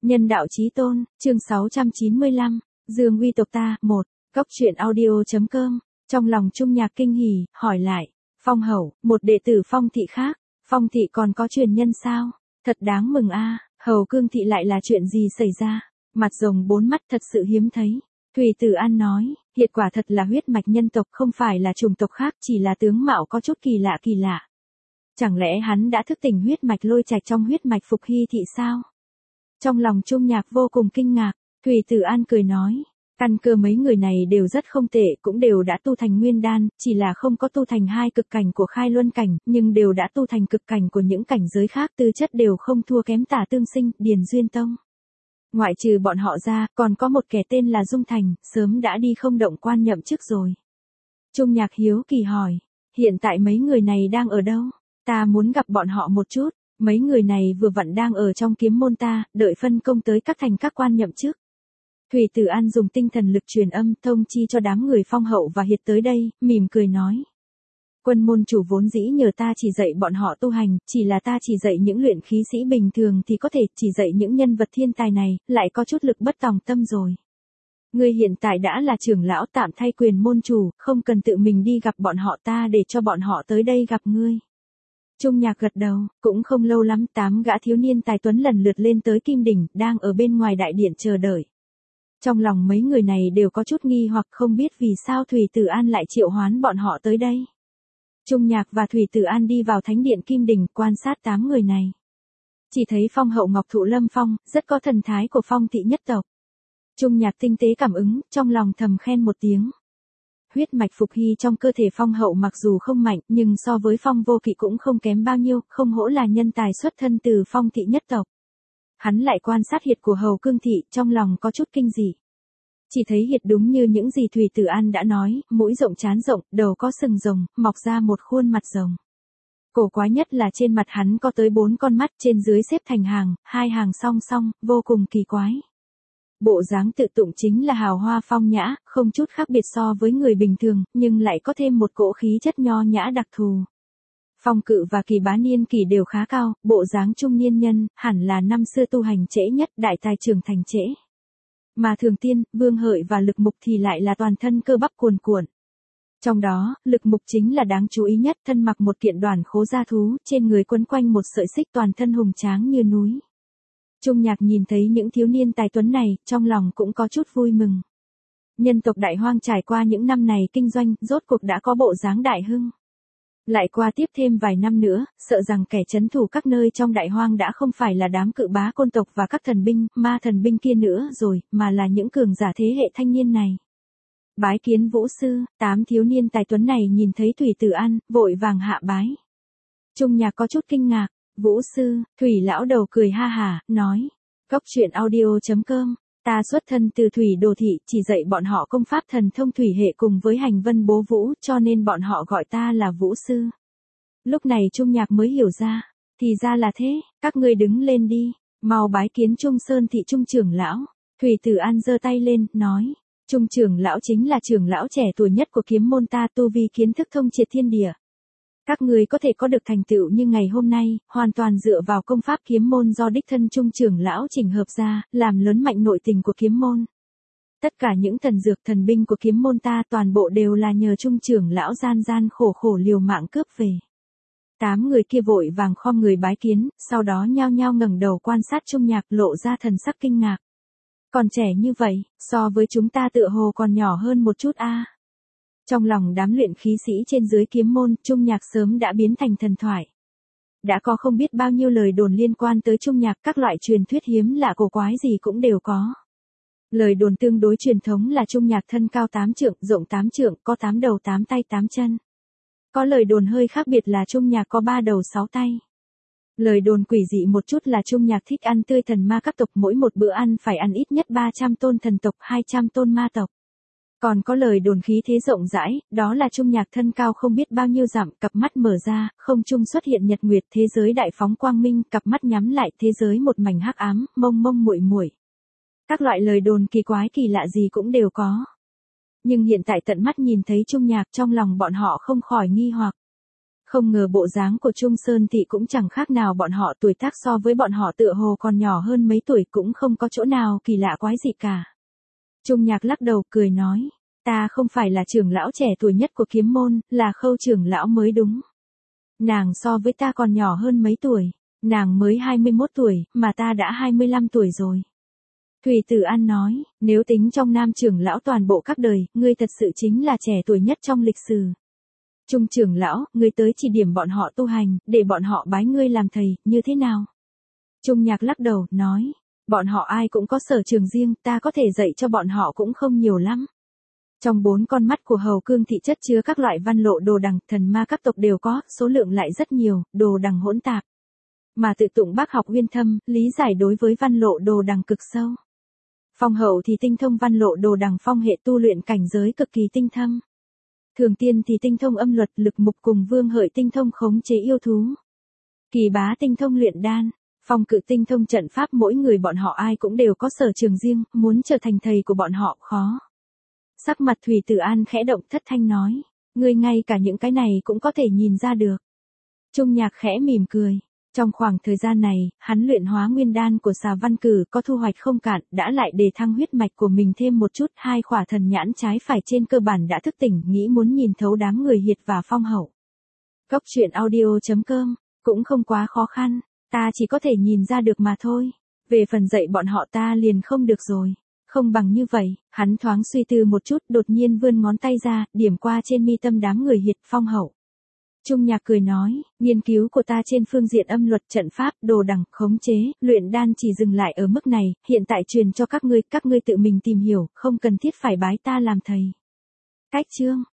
Nhân đạo chí tôn, chương 695, Dương uy tộc ta, 1, Góc truyện audio.com, trong lòng Trung Nhạc kinh hỉ, hỏi lại, Phong hậu, một đệ tử Phong thị khác, Phong thị còn có truyền nhân sao? Thật đáng mừng a. Hầu Cương thị lại là chuyện gì xảy ra? Mặt rồng bốn mắt thật sự hiếm thấy. Thủy Tử An nói, hiện quả thật là huyết mạch nhân tộc, không phải là chủng tộc khác, chỉ là tướng mạo có chút kỳ lạ. Chẳng lẽ hắn đã thức tỉnh huyết mạch lôi trạch trong huyết mạch Phục Hy thị sao? Trong lòng Trung Nhạc vô cùng kinh ngạc, Thủy Tử An cười nói, căn cơ mấy người này đều rất không tệ, cũng đều đã tu thành nguyên đan, chỉ là không có tu thành hai cực cảnh của khai luân cảnh, nhưng đều đã tu thành cực cảnh của những cảnh giới khác, tư chất đều không thua kém Tả Tương Sinh, Điền Duyên Tông. Ngoại trừ bọn họ ra, còn có một kẻ tên là Dung Thành, sớm đã đi không động quan nhậm chức rồi. Trung Nhạc hiếu kỳ hỏi, hiện tại mấy người này đang ở đâu? Ta muốn gặp bọn họ một chút. Mấy người này vừa vặn đang ở trong kiếm môn ta, đợi phân công tới các thành các quan nhậm chức. Thủy Tử An dùng tinh thần lực truyền âm thông chi cho đám người Phong hậu và Hiệt tới đây, mỉm cười nói. Quân môn chủ vốn dĩ nhờ ta chỉ dạy bọn họ tu hành, chỉ là ta chỉ dạy những luyện khí sĩ bình thường thì có thể, chỉ dạy những nhân vật thiên tài này, lại có chút lực bất tòng tâm rồi. Ngươi hiện tại đã là trưởng lão tạm thay quyền môn chủ, không cần tự mình đi gặp bọn họ, ta để cho bọn họ tới đây gặp ngươi. Trung Nhạc gật đầu, cũng không lâu lắm 8 gã thiếu niên tài tuấn lần lượt lên tới Kim Đỉnh, đang ở bên ngoài đại điện chờ đợi. Trong lòng mấy người này đều có chút nghi hoặc không biết vì sao Thủy Tử An lại triệu hoán bọn họ tới đây. Trung Nhạc và Thủy Tử An đi vào thánh điện Kim Đỉnh quan sát 8 người này. Chỉ thấy Phong hậu Ngọc Thụ Lâm Phong, rất có thần thái của Phong thị nhất tộc. Trung Nhạc tinh tế cảm ứng, trong lòng thầm khen một tiếng. Huyết mạch Phục Hy trong cơ thể Phong hậu mặc dù không mạnh, nhưng so với Phong Vô Kỵ cũng không kém bao nhiêu, không hổ là nhân tài xuất thân từ Phong thị nhất tộc. Hắn lại quan sát Hiệt của Hầu Cương thị, trong lòng có chút kinh dị. Chỉ thấy Hiệt đúng như những gì Thủy Tử An đã nói, mũi rộng trán rộng, đầu có sừng rồng, mọc ra một khuôn mặt rồng. Cổ quái nhất là trên mặt hắn có tới 4 con mắt, trên dưới xếp thành hàng, 2 hàng song song, vô cùng kỳ quái. Bộ dáng tự tụng chính là hào hoa phong nhã, không chút khác biệt so với người bình thường, nhưng lại có thêm một cỗ khí chất nho nhã đặc thù. Phong Cự và Kỳ Bá niên kỷ đều khá cao, bộ dáng trung niên nhân, hẳn là năm xưa tu hành trễ nhất, đại tài trưởng thành trễ. Mà Thường Tiên, Vương Hợi và Lực Mục thì lại là toàn thân cơ bắp cuồn cuộn. Trong đó, Lực Mục chính là đáng chú ý nhất, thân mặc một kiện đoàn khố gia thú, trên người quấn quanh một sợi xích, toàn thân hùng tráng như núi. Trung Nhạc nhìn thấy những thiếu niên tài tuấn này, trong lòng cũng có chút vui mừng. Nhân tộc Đại Hoang trải qua những năm này kinh doanh, rốt cuộc đã có bộ dáng đại hưng. Lại qua tiếp thêm vài năm nữa, sợ rằng kẻ trấn thủ các nơi trong Đại Hoang đã không phải là đám cự bá côn tộc và các thần binh, ma thần binh kia nữa rồi, mà là những cường giả thế hệ thanh niên này. Bái kiến Vũ sư, 8 thiếu niên tài tuấn này nhìn thấy Thủy Tử An, vội vàng hạ bái. Trung Nhạc có chút kinh ngạc. Vũ sư, Thủy lão đầu cười ha hả, nói, Góc truyện audio.com, ta xuất thân từ Thủy Đồ thị, chỉ dạy bọn họ công pháp thần thông thủy hệ cùng với hành vân bố vũ, cho nên bọn họ gọi ta là Vũ sư. Lúc này Trung Nhạc mới hiểu ra, thì ra là thế, các ngươi đứng lên đi, mau bái kiến Trung Sơn thị Trung trưởng lão. Thủy Tử An giơ tay lên, nói, Trung trưởng lão chính là trưởng lão trẻ tuổi nhất của kiếm môn ta, tu vi kiến thức thông triệt thiên địa. Các người có thể có được thành tựu như ngày hôm nay, hoàn toàn dựa vào công pháp kiếm môn do đích thân Trung trưởng lão chỉnh hợp ra, làm lớn mạnh nội tình của kiếm môn. Tất cả những thần dược thần binh của kiếm môn ta toàn bộ đều là nhờ Trung trưởng lão gian khổ liều mạng cướp về. 8 người kia vội vàng khom người bái kiến, sau đó nhao nhao ngẩng đầu quan sát Trung Nhạc, lộ ra thần sắc kinh ngạc. Còn trẻ như vậy, so với chúng ta tựa hồ còn nhỏ hơn một chút a. Trong lòng đám luyện khí sĩ trên dưới kiếm môn, Trung Nhạc sớm đã biến thành thần thoại. Đã có không biết bao nhiêu lời đồn liên quan tới Trung Nhạc, các loại truyền thuyết hiếm lạ cổ quái gì cũng đều có. Lời đồn tương đối truyền thống là Trung Nhạc thân cao 8 trượng, rộng 8 trượng, có 8 đầu 8 tay 8 chân. Có lời đồn hơi khác biệt là Trung Nhạc có 3 đầu 6 tay. Lời đồn quỷ dị một chút là Trung Nhạc thích ăn tươi thần ma các tộc, mỗi một bữa ăn phải ăn ít nhất 300 tôn thần tộc, 200 tôn ma tộc. Còn có lời đồn khí thế rộng rãi, đó là Trung Nhạc thân cao không biết bao nhiêu dặm, cặp mắt mở ra, không trung xuất hiện nhật nguyệt, thế giới đại phóng quang minh, cặp mắt nhắm lại, thế giới một mảnh hắc ám, mông muội. Các loại lời đồn kỳ quái kỳ lạ gì cũng đều có. Nhưng hiện tại tận mắt nhìn thấy Trung Nhạc, trong lòng bọn họ không khỏi nghi hoặc. Không ngờ bộ dáng của Trung Sơn Thị cũng chẳng khác nào bọn họ, tuổi tác so với bọn họ tựa hồ còn nhỏ hơn mấy tuổi, cũng không có chỗ nào kỳ lạ quái gì cả. Trung Nhạc lắc đầu cười nói, ta không phải là trưởng lão trẻ tuổi nhất của kiếm môn, là Khâu trưởng lão mới đúng. Nàng so với ta còn nhỏ hơn mấy tuổi, nàng mới 21 tuổi, mà ta đã 25 tuổi rồi. Thủy Tử An nói, nếu tính trong nam trưởng lão toàn bộ các đời, ngươi thật sự chính là trẻ tuổi nhất trong lịch sử. Trung trưởng lão, ngươi tới chỉ điểm bọn họ tu hành, để bọn họ bái ngươi làm thầy, như thế nào? Trung Nhạc lắc đầu, nói, bọn họ ai cũng có sở trường riêng, ta có thể dạy cho bọn họ cũng không nhiều lắm. Trong 4 con mắt của Hầu Cương thị chất chứa các loại văn lộ đồ đằng, thần ma các tộc đều có, số lượng lại rất nhiều, đồ đằng hỗn tạp. Mà tự tụng bác học uyên thâm, lý giải đối với văn lộ đồ đằng cực sâu. Phong Hậu thì tinh thông văn lộ đồ đằng phong hệ, tu luyện cảnh giới cực kỳ tinh thâm. Thường Tiên thì tinh thông âm luật lực mục, cùng Vương Hợi tinh thông khống chế yêu thú. Kỳ Bá tinh thông luyện đan, Phong Cự tinh thông trận pháp, mỗi người bọn họ ai cũng đều có sở trường riêng, muốn trở thành thầy của bọn họ khó. Sắc mặt Thủy Tử An khẽ động, thất thanh nói, ngươi ngay cả những cái này cũng có thể nhìn ra được. Trung Nhạc khẽ mỉm cười. Trong khoảng thời gian này, hắn luyện hóa nguyên đan của Xà Văn Cử có thu hoạch không cạn, đã lại đề thăng huyết mạch của mình thêm một chút, 2 khỏa thần nhãn trái phải trên cơ bản đã thức tỉnh, nghĩ muốn nhìn thấu đám người Hiệt và Phong Hậu. Cốc truyện audio.com, cũng không quá khó khăn, ta chỉ có thể nhìn ra được mà thôi. Về phần dạy bọn họ ta liền không được rồi. Không bằng như vậy, hắn thoáng suy tư một chút, đột nhiên vươn ngón tay ra, điểm qua trên mi tâm đám người Hiệt, Phong Hậu. Trung Nhạc cười nói, nghiên cứu của ta trên phương diện âm luật, trận pháp, đồ đằng, khống chế, luyện đan chỉ dừng lại ở mức này, hiện tại truyền cho các ngươi tự mình tìm hiểu, không cần thiết phải bái ta làm thầy. Cách chương